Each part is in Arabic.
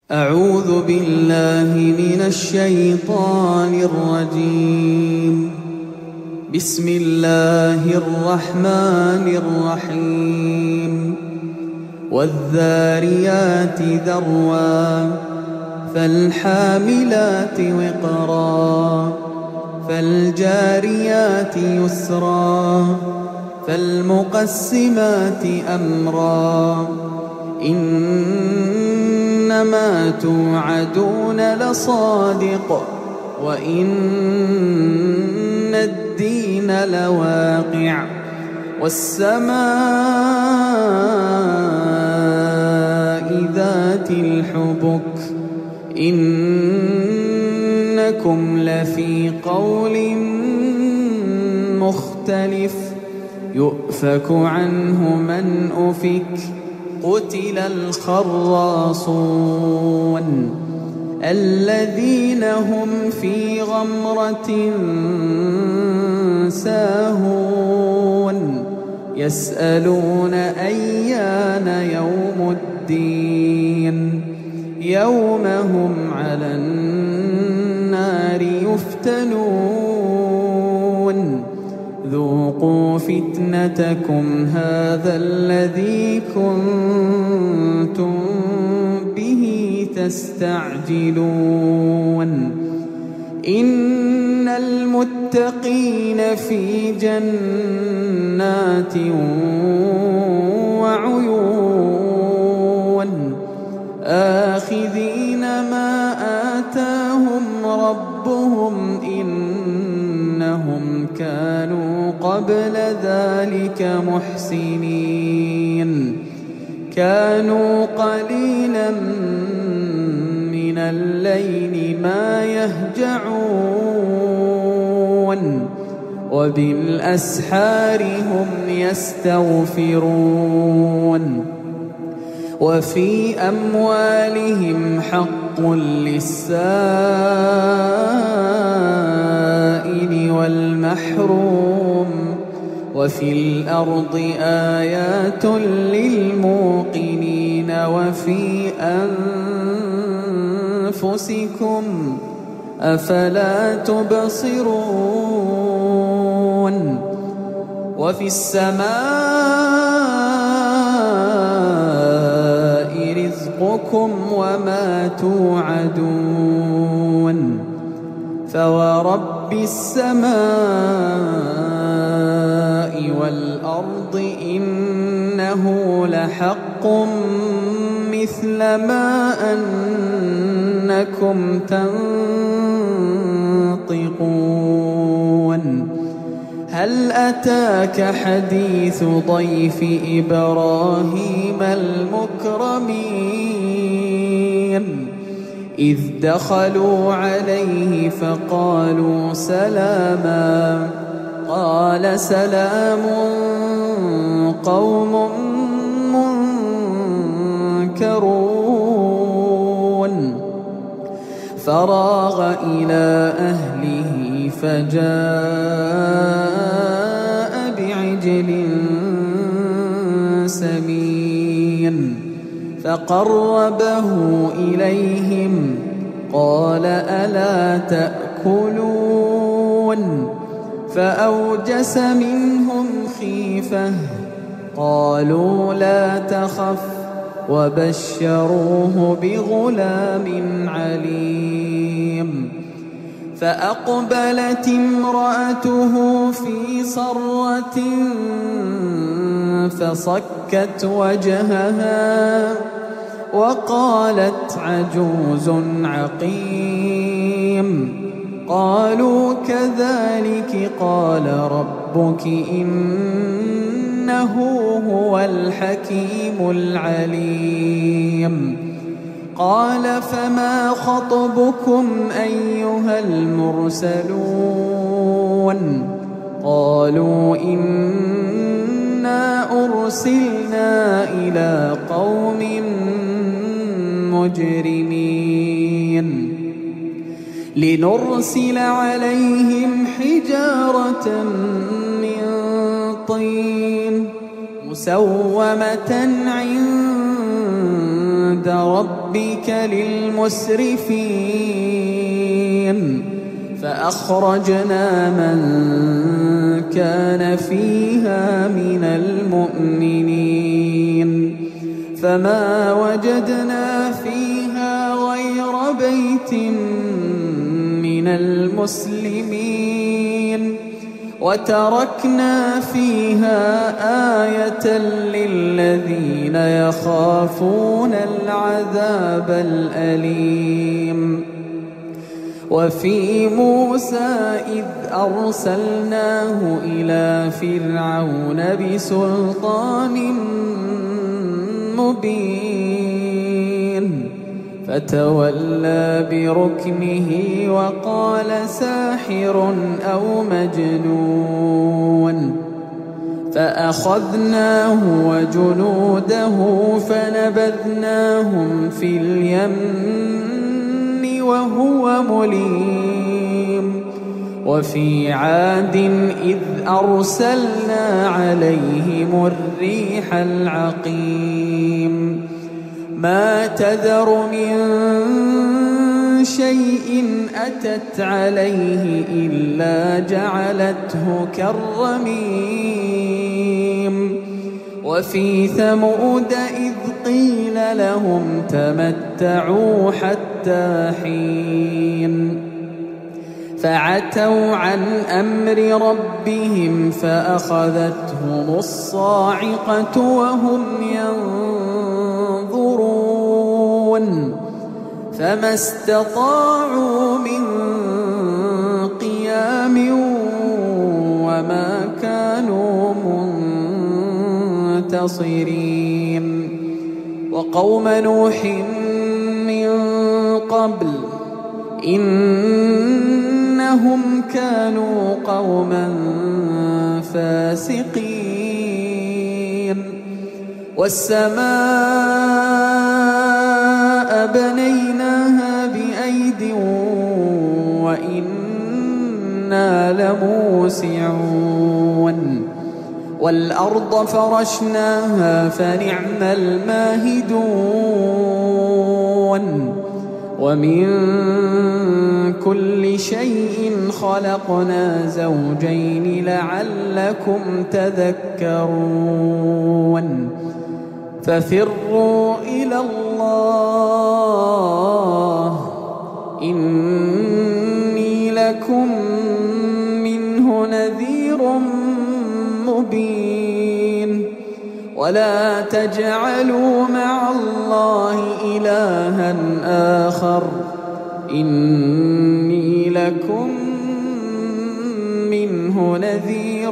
أعوذ بالله من الشيطان الرجيم. بسم الله الرحمن الرحيم. والذاريات ذروا فالحاملات وقرا فالجاريات يسرا فالمقسمات أمرا إنما توعدون لصادق وإن الدين لواقع والسماء ذات الحبك إنكم لفي قول مختلف يؤفك عنه من أفك قتل الخراصون الذين هم في غمرة ساهون يسألون أيان يوم الدين يوم هم على النار يفتنون ذوقوا فتنتكم هذا الذي كنتم به تستعجلون إن المتقين في جنات وعيون آخذين ما آتاهم ربهم إنهم كانوا قبل ذلك محسنين كانوا قليلا من الليل ما يهجعون وبالأسحار هم يستغفرون وفي أموالهم حق للسائل والمحروم وفي الأرض آيات للموقنين وفي أنفسكم أفلا تبصرون وفي السماء رزقكم وما توعدون فورب السماء والأرض إنه لحق مثل ما أنكم تنطقون هل أتاك حديث ضيف إبراهيم المكرمين إذ دخلوا عليه فقالوا سلاما قال سلام قوم منكرون فراغ إلى أهله فجاء بعجل سمين فقربه إليهم قال ألا تأكلون فأوجس منهم خيفة قالوا لا تخف وبشروه بغلام عليم فأقبلت امرأته في صرة فصكت وجهها وقالت عجوز عقيم قالوا كذلك قال ربك إنه هو الحكيم العليم قال فما خطبكم أيها المرسلون قالوا إنا أرسلنا إلى قوم مجرمين لنرسل عليهم حجارة من طين مسومة عند ربك ربك للمسرفين فأخرجنا من كان فيها من المؤمنين فما وجدنا فيها غير بيت من المسلمين وتركنا فيها آية للذين يخافون العذاب الأليم وفي موسى إذ أرسلناه إلى فرعون بسلطان مبين فتولى بركنه وقال ساحر أو مجنون فأخذناه وجنوده فنبذناهم في اليم وهو مليم وفي عاد إذ أرسلنا عليهم الريح العقيم ما تذر من شيء أتت عليه إلا جعلته كالرميم وفي ثمود إذ قيل لهم تمتعوا حتى حين فعتوا عن أمر ربهم فأخذتهم الصاعقة وهم ينظرون فما استطاعوا من قيام وما كانوا منتصرين وقوم نوح من قبل إنهم كانوا قوما فاسقين والسماء بنيناها بأيد وإنا لموسعون والأرض فرشناها فنعم الماهدون ومن كل شيء خلقنا زوجين لعلكم تذكرون ففروا إلى الله إني لكم منه نذير مبين ولا تجعلوا مع الله إلها آخر إني لكم منه نذير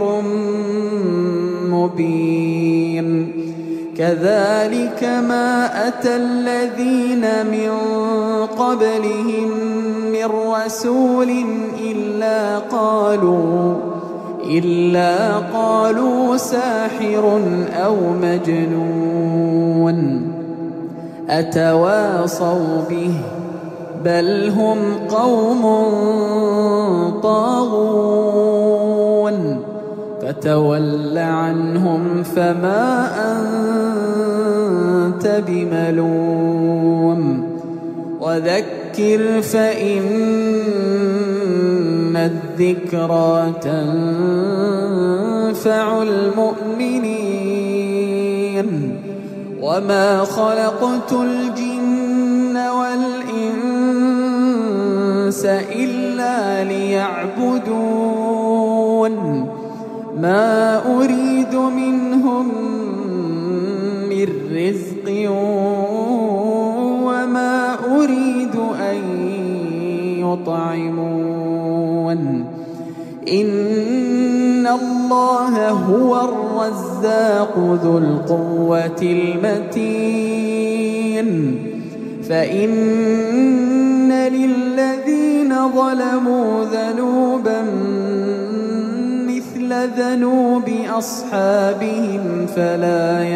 مبين كذلك ما أتى الذين من قبلهم من رسول إلا قالوا ساحر أو مجنون أتواصوا به بل هم قوم طاغون فتول عنهم فما أنت بملوم وذكر فإن الذكرى تنفع المؤمنين وما خلقت الجن والإنس إلا ليعبدون ما أريد منهم من رزق وما أريد أن يطعمون إن الله هو الرزاق ذو القوة المتين فإن للذين ظلموا ذنوبا مثل ذنوب أصحابهم فلا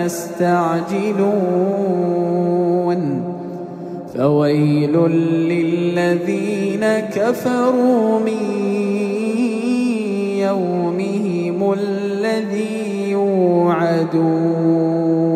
يستعجلون فويل للذين كفروا من يومهم الذي يوعدون